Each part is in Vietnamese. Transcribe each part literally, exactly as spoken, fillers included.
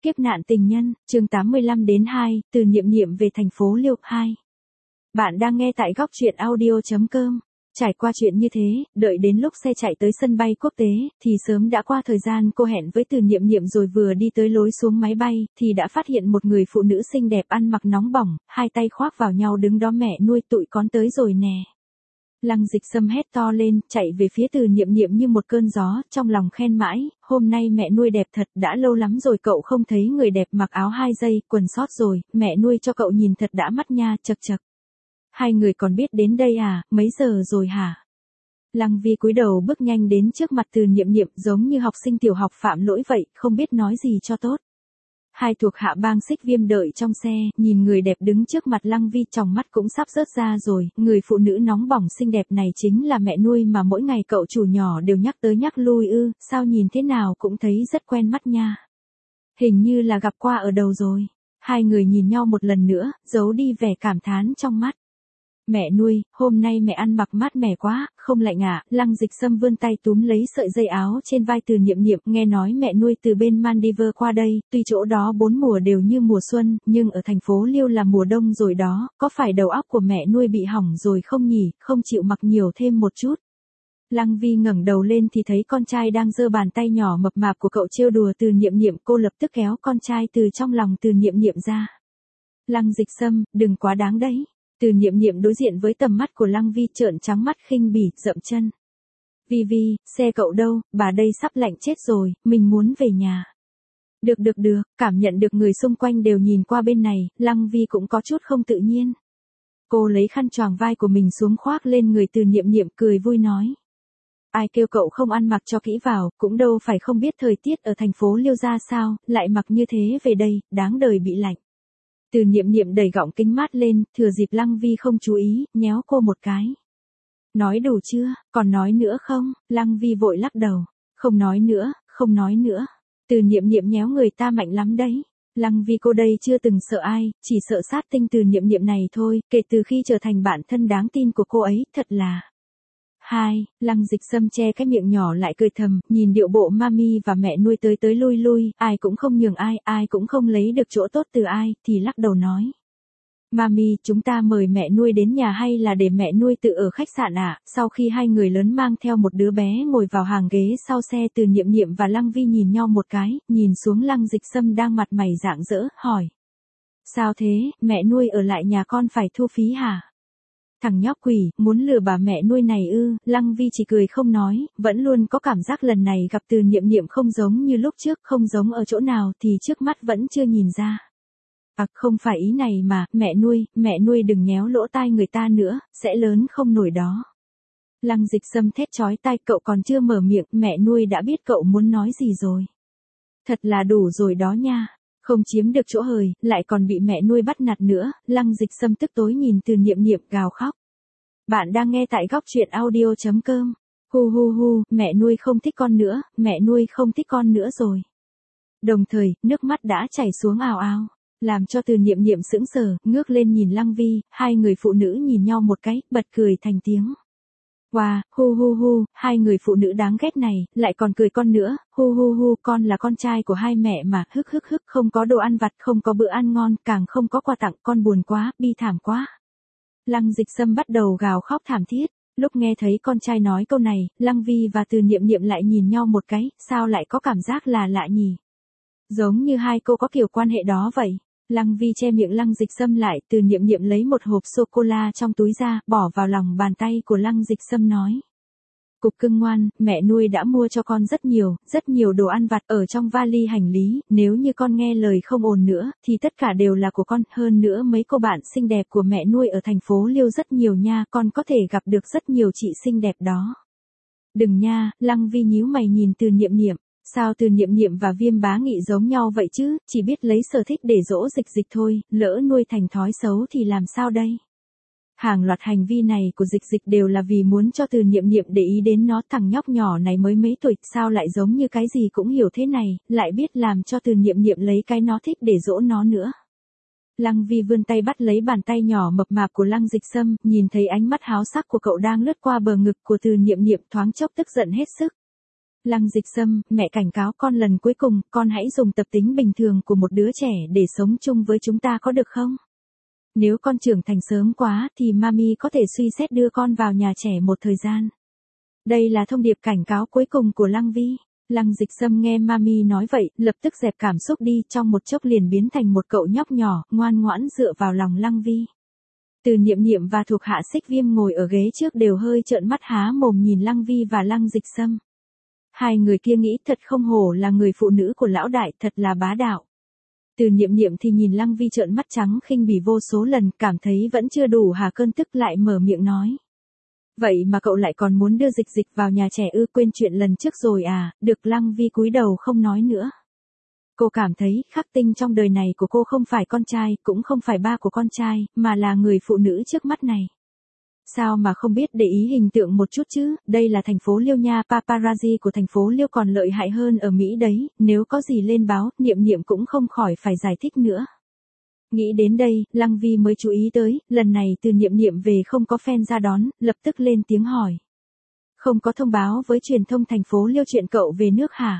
Kiếp nạn tình nhân, chương tám mươi lăm đến hai, từ Niệm Niệm về thành phố Liêu hai. Bạn đang nghe tại góc truyện audio chấm com. Trải qua chuyện như thế, đợi đến lúc xe chạy tới sân bay quốc tế, thì sớm đã qua thời gian cô hẹn với Từ Niệm Niệm rồi vừa đi tới lối xuống máy bay, thì đã phát hiện một người phụ nữ xinh đẹp ăn mặc nóng bỏng, hai tay khoác vào nhau đứng đó. Mẹ nuôi, tụi con tới rồi nè. Lăng Dịch Sâm hét to lên, chạy về phía Từ Niệm Niệm như một cơn gió, trong lòng khen mãi, hôm nay mẹ nuôi đẹp thật, đã lâu lắm rồi cậu không thấy người đẹp mặc áo hai dây, quần sót rồi, mẹ nuôi cho cậu nhìn thật đã mắt nha, chật chật. Hai người còn biết đến đây à, mấy giờ rồi hả? Lăng Vi cúi đầu bước nhanh đến trước mặt Từ Niệm Niệm, giống như học sinh tiểu học phạm lỗi vậy, không biết nói gì cho tốt. Hai thuộc hạ Bang Xích Viêm đợi trong xe, nhìn người đẹp đứng trước mặt Lăng Vi, tròng mắt cũng sắp rớt ra rồi, người phụ nữ nóng bỏng xinh đẹp này chính là mẹ nuôi mà mỗi ngày cậu chủ nhỏ đều nhắc tới nhắc lui ư, sao nhìn thế nào cũng thấy rất quen mắt nha. Hình như là gặp qua ở đâu rồi. Hai người nhìn nhau một lần nữa, giấu đi vẻ cảm thán trong mắt. Mẹ nuôi, hôm nay mẹ ăn mặc mát mẻ quá, không lạnh à? Lăng Dịch Sâm vươn tay túm lấy sợi dây áo trên vai Từ Niệm Niệm, nghe nói mẹ nuôi từ bên Maldives qua đây, tuy chỗ đó bốn mùa đều như mùa xuân, nhưng ở thành phố Liêu là mùa đông rồi đó, có phải đầu óc của mẹ nuôi bị hỏng rồi không nhỉ, không chịu mặc nhiều thêm một chút. Lăng Vi ngẩng đầu lên thì thấy con trai đang giơ bàn tay nhỏ mập mạp của cậu trêu đùa Từ Niệm Niệm, cô lập tức kéo con trai từ trong lòng Từ Niệm Niệm ra. Lăng Dịch Sâm, đừng quá đáng đấy. Từ Niệm Niệm đối diện với tầm mắt của Lăng Vi, trợn trắng mắt khinh bỉ, dậm chân. Vi Vi, xe cậu đâu, bà đây sắp lạnh chết rồi, mình muốn về nhà. Được được được, cảm nhận được người xung quanh đều nhìn qua bên này, Lăng Vi cũng có chút không tự nhiên. Cô lấy khăn choàng vai của mình xuống khoác lên người Từ Niệm Niệm, cười vui nói. Ai kêu cậu không ăn mặc cho kỹ vào, cũng đâu phải không biết thời tiết ở thành phố Liêu ra sao, lại mặc như thế về đây, đáng đời bị lạnh. Từ Niệm Niệm đẩy gọng kính mát lên, thừa dịp Lăng Vi không chú ý, nhéo cô một cái. Nói đủ chưa, còn nói nữa không? Lăng Vi vội lắc đầu. Không nói nữa, không nói nữa. Từ Niệm Niệm nhéo người ta mạnh lắm đấy. Lăng Vi cô đây chưa từng sợ ai, chỉ sợ sát tinh Từ Niệm Niệm này thôi, kể từ khi trở thành bạn thân đáng tin của cô ấy, thật là... Hai, Lăng Dịch Sâm che cái miệng nhỏ lại cười thầm, nhìn điệu bộ mami và mẹ nuôi tới tới lui lui, ai cũng không nhường ai, ai cũng không lấy được chỗ tốt từ ai, thì lắc đầu nói. Mami, chúng ta mời mẹ nuôi đến nhà hay là để mẹ nuôi tự ở khách sạn ạ? À? Sau khi hai người lớn mang theo một đứa bé ngồi vào hàng ghế sau xe, Từ Niệm Niệm và Lăng Vi nhìn nhau một cái, nhìn xuống Lăng Dịch Sâm đang mặt mày rạng rỡ, hỏi. Sao thế, mẹ nuôi ở lại nhà con phải thu phí hả? Thằng nhóc quỷ, muốn lừa bà mẹ nuôi này ư? Lăng Vi chỉ cười không nói, vẫn luôn có cảm giác lần này gặp Từ Niệm Niệm không giống như lúc trước, không giống ở chỗ nào thì trước mắt vẫn chưa nhìn ra. À, không phải ý này mà, mẹ nuôi, mẹ nuôi đừng nhéo lỗ tai người ta nữa, sẽ lớn không nổi đó. Lăng Dịch Sâm thét chói tai, cậu còn chưa mở miệng, mẹ nuôi đã biết cậu muốn nói gì rồi. Thật là đủ rồi đó nha. Không chiếm được chỗ hời, lại còn bị mẹ nuôi bắt nạt nữa, Lăng Dịch Sâm tức tối nhìn Từ Niệm Niệm gào khóc. Bạn đang nghe tại góc truyện audio chấm com. Hu hu hu, mẹ nuôi không thích con nữa, mẹ nuôi không thích con nữa rồi. Đồng thời, nước mắt đã chảy xuống ào ào, làm cho Từ Niệm Niệm sững sờ, ngước lên nhìn Lăng Vi, hai người phụ nữ nhìn nhau một cái, bật cười thành tiếng. Wow, hu hu hu, hai người phụ nữ đáng ghét này, lại còn cười con nữa, hu hu hu, con là con trai của hai mẹ mà, hức hức hức, không có đồ ăn vặt, không có bữa ăn ngon, càng không có quà tặng, con buồn quá, bi thảm quá. Lăng Dịch Sâm bắt đầu gào khóc thảm thiết, lúc nghe thấy con trai nói câu này, Lăng Vi và Từ Niệm Niệm lại nhìn nhau một cái, sao lại có cảm giác là lạ nhỉ? Giống như hai cô có kiểu quan hệ đó vậy. Lăng Vi che miệng Lăng Dịch Sâm lại, Từ Niệm Niệm lấy một hộp sô-cô-la trong túi ra, bỏ vào lòng bàn tay của Lăng Dịch Sâm nói. Cục cưng ngoan, mẹ nuôi đã mua cho con rất nhiều, rất nhiều đồ ăn vặt ở trong vali hành lý, nếu như con nghe lời không ồn nữa, thì tất cả đều là của con, hơn nữa mấy cô bạn xinh đẹp của mẹ nuôi ở thành phố Liêu rất nhiều nha, con có thể gặp được rất nhiều chị xinh đẹp đó. Đừng nha, Lăng Vi nhíu mày nhìn Từ Niệm Niệm. Sao Từ Niệm Niệm và Viêm Bá Nghị giống nhau vậy chứ, chỉ biết lấy sở thích để dỗ Dịch Dịch thôi, lỡ nuôi thành thói xấu thì làm sao đây? Hàng loạt hành vi này của Dịch Dịch đều là vì muốn cho Từ Niệm Niệm để ý đến nó, thằng nhóc nhỏ này mới mấy tuổi, sao lại giống như cái gì cũng hiểu thế này, lại biết làm cho Từ Niệm Niệm lấy cái nó thích để dỗ nó nữa. Lăng Vi vươn tay bắt lấy bàn tay nhỏ mập mạp của Lăng Dịch Sâm, nhìn thấy ánh mắt háo sắc của cậu đang lướt qua bờ ngực của Từ Niệm Niệm, thoáng chốc tức giận hết sức. Lăng Dịch Sâm, mẹ cảnh cáo con lần cuối cùng, con hãy dùng tập tính bình thường của một đứa trẻ để sống chung với chúng ta có được không? Nếu con trưởng thành sớm quá thì mami có thể suy xét đưa con vào nhà trẻ một thời gian. Đây là thông điệp cảnh cáo cuối cùng của Lăng Vi. Lăng Dịch Sâm nghe mami nói vậy, lập tức dẹp cảm xúc đi, trong một chốc liền biến thành một cậu nhóc nhỏ, ngoan ngoãn dựa vào lòng Lăng Vi. Từ Niệm Niệm và thuộc hạ Xích Viêm ngồi ở ghế trước đều hơi trợn mắt há mồm nhìn Lăng Vi và Lăng Dịch Sâm. Hai người kia nghĩ thật không hổ là người phụ nữ của lão đại, thật là bá đạo. Từ Niệm Niệm thì nhìn Lăng Vi trợn mắt trắng khinh bỉ vô số lần, cảm thấy vẫn chưa đủ hà cơn tức lại mở miệng nói. Vậy mà cậu lại còn muốn đưa Dịch Dịch vào nhà trẻ ư, quên chuyện lần trước rồi à? Được. Lăng Vi cúi đầu không nói nữa. Cô cảm thấy khắc tinh trong đời này của cô không phải con trai, cũng không phải ba của con trai, mà là người phụ nữ trước mắt này. Sao mà không biết để ý hình tượng một chút chứ, đây là thành phố Liêu nha, paparazzi của thành phố Liêu còn lợi hại hơn ở Mỹ đấy, nếu có gì lên báo, Niệm Niệm cũng không khỏi phải giải thích nữa. Nghĩ đến đây, Lăng Vi mới chú ý tới, lần này Từ Niệm Niệm về không có fan ra đón, lập tức lên tiếng hỏi. Không có thông báo với truyền thông thành phố Liêu chuyện cậu về nước hả?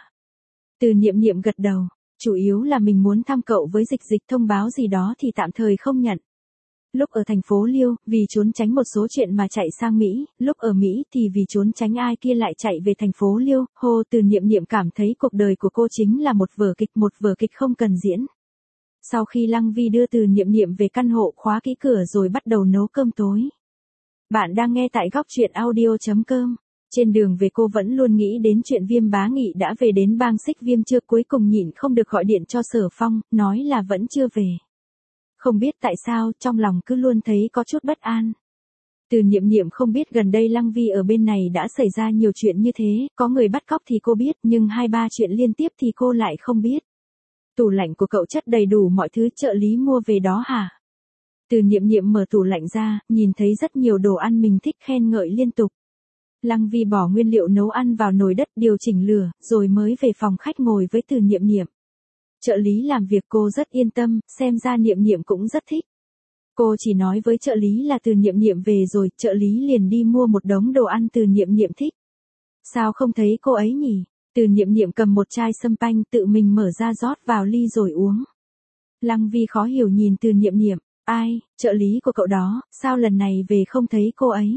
Từ Niệm Niệm gật đầu, chủ yếu là mình muốn thăm cậu với Dịch Dịch, thông báo gì đó thì tạm thời không nhận. Lúc ở thành phố Liêu, vì trốn tránh một số chuyện mà chạy sang Mỹ, lúc ở Mỹ thì vì trốn tránh ai kia lại chạy về thành phố Liêu, hô. Từ Niệm Niệm cảm thấy cuộc đời của cô chính là một vở kịch, một vở kịch không cần diễn. Sau khi Lăng Vi đưa Từ Niệm Niệm về căn hộ, khóa kỹ cửa rồi bắt đầu nấu cơm tối. Bạn đang nghe tại góc truyện audio.com. Trên đường về cô vẫn luôn nghĩ đến chuyện Viêm Bá Nghị đã về đến bang Xích Viêm chưa, cuối cùng nhịn không được gọi điện cho Sở Phong, nói là vẫn chưa về. Không biết tại sao, trong lòng cứ luôn thấy có chút bất an. Từ Niệm Niệm không biết gần đây Lăng Vi ở bên này đã xảy ra nhiều chuyện như thế, có người bắt cóc thì cô biết, nhưng hai ba chuyện liên tiếp thì cô lại không biết. Tủ lạnh của cậu chất đầy đủ mọi thứ, trợ lý mua về đó hả? Từ Niệm Niệm mở tủ lạnh ra, nhìn thấy rất nhiều đồ ăn mình thích, khen ngợi liên tục. Lăng Vi bỏ nguyên liệu nấu ăn vào nồi đất, điều chỉnh lửa, rồi mới về phòng khách ngồi với Từ Niệm Niệm. Trợ lý làm việc cô rất yên tâm, xem ra Niệm Niệm cũng rất thích. Cô chỉ nói với trợ lý là Từ Niệm Niệm về rồi, trợ lý liền đi mua một đống đồ ăn Từ Niệm Niệm thích. Sao không thấy cô ấy nhỉ? Từ Niệm Niệm cầm một chai sâm panh tự mình mở ra rót vào ly rồi uống. Lăng Vi khó hiểu nhìn Từ Niệm Niệm, ai, trợ lý của cậu đó, sao lần này về không thấy cô ấy?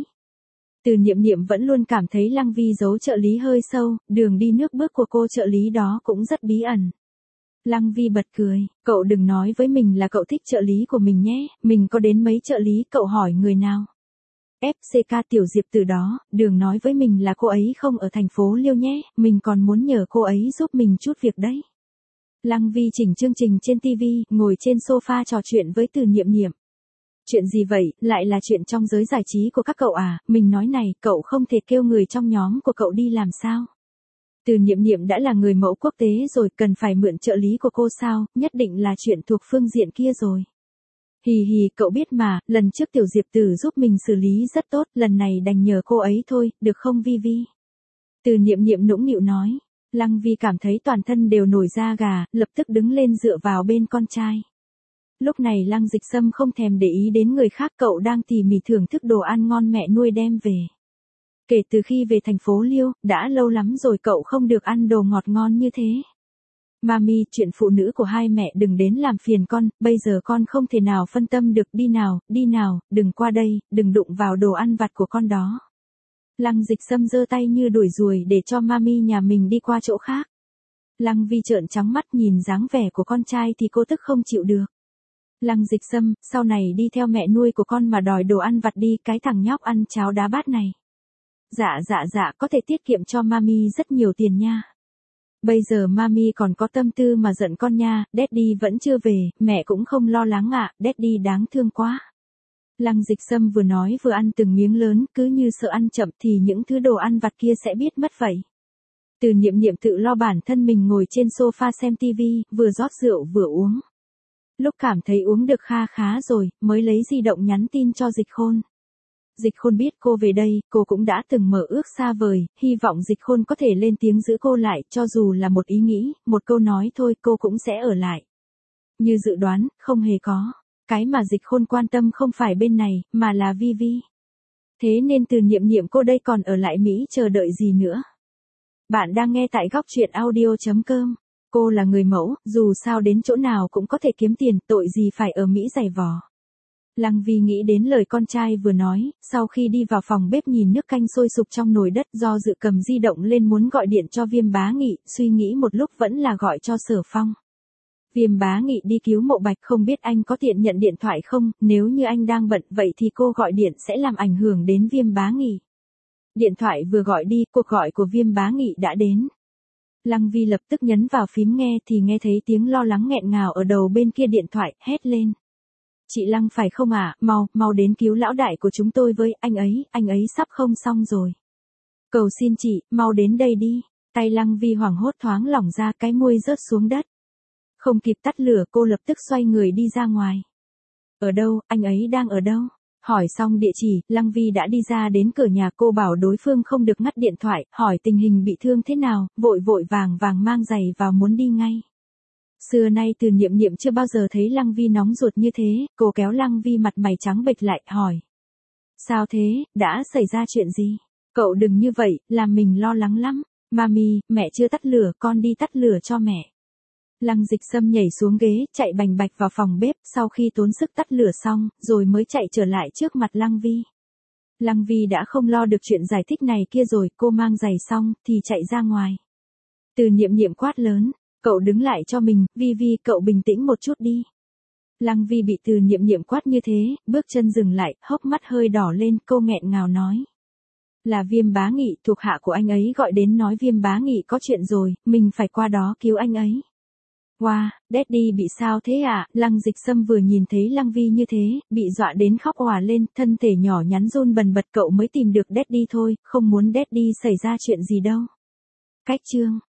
Từ Niệm Niệm vẫn luôn cảm thấy Lăng Vi giấu trợ lý hơi sâu, đường đi nước bước của cô trợ lý đó cũng rất bí ẩn. Lăng Vi bật cười, cậu đừng nói với mình là cậu thích trợ lý của mình nhé, mình có đến mấy trợ lý, cậu hỏi người nào? ép xê ca Tiểu Diệp từ đó, đừng nói với mình là cô ấy không ở thành phố Liêu nhé, mình còn muốn nhờ cô ấy giúp mình chút việc đấy. Lăng Vi chỉnh chương trình trên ti vi, ngồi trên sofa trò chuyện với Từ Niệm Niệm. Chuyện gì vậy, lại là chuyện trong giới giải trí của các cậu à, mình nói này, cậu không thể kêu người trong nhóm của cậu đi làm sao? Từ Niệm Niệm đã là người mẫu quốc tế rồi, cần phải mượn trợ lý của cô sao, nhất định là chuyện thuộc phương diện kia rồi. Hì hì, cậu biết mà, lần trước Tiểu Diệp Tử giúp mình xử lý rất tốt, lần này đành nhờ cô ấy thôi, được không Vi Vi? Từ Niệm Niệm nũng nịu nói. Lăng Vi cảm thấy toàn thân đều nổi da gà, lập tức đứng lên dựa vào bên con trai. Lúc này Lăng Dịch Sâm không thèm để ý đến người khác, cậu đang tỉ mỉ thưởng thức đồ ăn ngon mẹ nuôi đem về. Kể từ khi về thành phố Liêu, đã lâu lắm rồi cậu không được ăn đồ ngọt ngon như thế. Mami, chuyện phụ nữ của hai mẹ đừng đến làm phiền con, bây giờ con không thể nào phân tâm được, đi nào, đi nào, đừng qua đây, đừng đụng vào đồ ăn vặt của con đó. Lăng Dịch Sâm giơ tay như đuổi ruồi để cho mami nhà mình đi qua chỗ khác. Lăng Vi trợn trắng mắt nhìn dáng vẻ của con trai thì cô tức không chịu được. Lăng Dịch Sâm, sau này đi theo mẹ nuôi của con mà đòi đồ ăn vặt đi, cái thằng nhóc ăn cháo đá bát này. Dạ dạ dạ, có thể tiết kiệm cho mami rất nhiều tiền nha. Bây giờ mami còn có tâm tư mà giận con nha, Daddy vẫn chưa về, mẹ cũng không lo lắng ạ, à, Daddy đáng thương quá. Lăng Dịch Sâm vừa nói vừa ăn từng miếng lớn, cứ như sợ ăn chậm thì những thứ đồ ăn vặt kia sẽ biết mất vậy. Từ Niệm Niệm tự lo bản thân mình ngồi trên sofa xem tivi, vừa rót rượu vừa uống. Lúc cảm thấy uống được kha khá rồi, mới lấy di động nhắn tin cho Dịch Khôn. Dịch Khôn biết cô về đây, cô cũng đã từng mở ước xa vời, hy vọng Dịch Khôn có thể lên tiếng giữ cô lại, cho dù là một ý nghĩ, một câu nói thôi cô cũng sẽ ở lại. Như dự đoán, không hề có. Cái mà Dịch Khôn quan tâm không phải bên này, mà là Vi Vi. Thế nên Từ Niệm Niệm cô đây còn ở lại Mỹ chờ đợi gì nữa. Bạn đang nghe tại góc chuyện audio chấm com. Cô là người mẫu, dù sao đến chỗ nào cũng có thể kiếm tiền, tội gì phải ở Mỹ giày vò. Lăng Vi nghĩ đến lời con trai vừa nói, sau khi đi vào phòng bếp nhìn nước canh sôi sục trong nồi đất, do dự cầm di động lên muốn gọi điện cho Viêm Bá Nghị, suy nghĩ một lúc vẫn là gọi cho Sở Phong. Viêm Bá Nghị đi cứu Mộ Bạch, không biết anh có tiện nhận điện thoại không, nếu như anh đang bận vậy thì cô gọi điện sẽ làm ảnh hưởng đến Viêm Bá Nghị. Điện thoại vừa gọi đi, cuộc gọi của Viêm Bá Nghị đã đến. Lăng Vi lập tức nhấn vào phím nghe thì nghe thấy tiếng lo lắng nghẹn ngào ở đầu bên kia điện thoại, hét lên. Chị Lăng phải không ạ, à? mau, mau đến cứu lão đại của chúng tôi với, anh ấy, anh ấy sắp không xong rồi. Cầu xin chị, mau đến đây đi. Tay Lăng Vi hoảng hốt thoáng lỏng ra, cái môi rớt xuống đất. Không kịp tắt lửa, cô lập tức xoay người đi ra ngoài. Ở đâu, anh ấy đang ở đâu? Hỏi xong địa chỉ, Lăng Vi đã đi ra đến cửa nhà, cô bảo đối phương không được ngắt điện thoại, hỏi tình hình bị thương thế nào, vội vội vàng vàng mang giày vào muốn đi ngay. Xưa nay Từ Niệm Niệm chưa bao giờ thấy Lăng Vi nóng ruột như thế, cô kéo Lăng Vi mặt mày trắng bệch lại, hỏi. Sao thế, đã xảy ra chuyện gì? Cậu đừng như vậy, làm mình lo lắng lắm. Mami, mẹ chưa tắt lửa, con đi tắt lửa cho mẹ. Lăng Dịch Sâm nhảy xuống ghế, chạy bành bạch vào phòng bếp, sau khi tốn sức tắt lửa xong, rồi mới chạy trở lại trước mặt Lăng Vi. Lăng Vi đã không lo được chuyện giải thích này kia rồi, cô mang giày xong, thì chạy ra ngoài. Từ Niệm Niệm quát lớn, cậu đứng lại cho mình, Vi Vi, cậu bình tĩnh một chút đi. Lăng Vi bị Từ Niệm Niệm quát như thế, bước chân dừng lại, hốc mắt hơi đỏ lên, cô nghẹn ngào nói. Là Viêm Bá Nghị, thuộc hạ của anh ấy gọi đến nói Viêm Bá Nghị có chuyện rồi, mình phải qua đó cứu anh ấy. Wow, Daddy bị sao thế à? Lăng Dịch Sâm vừa nhìn thấy Lăng Vi như thế, bị dọa đến khóc òa lên, thân thể nhỏ nhắn run bần bật, cậu mới tìm được Daddy thôi, không muốn Daddy xảy ra chuyện gì đâu. Cách chương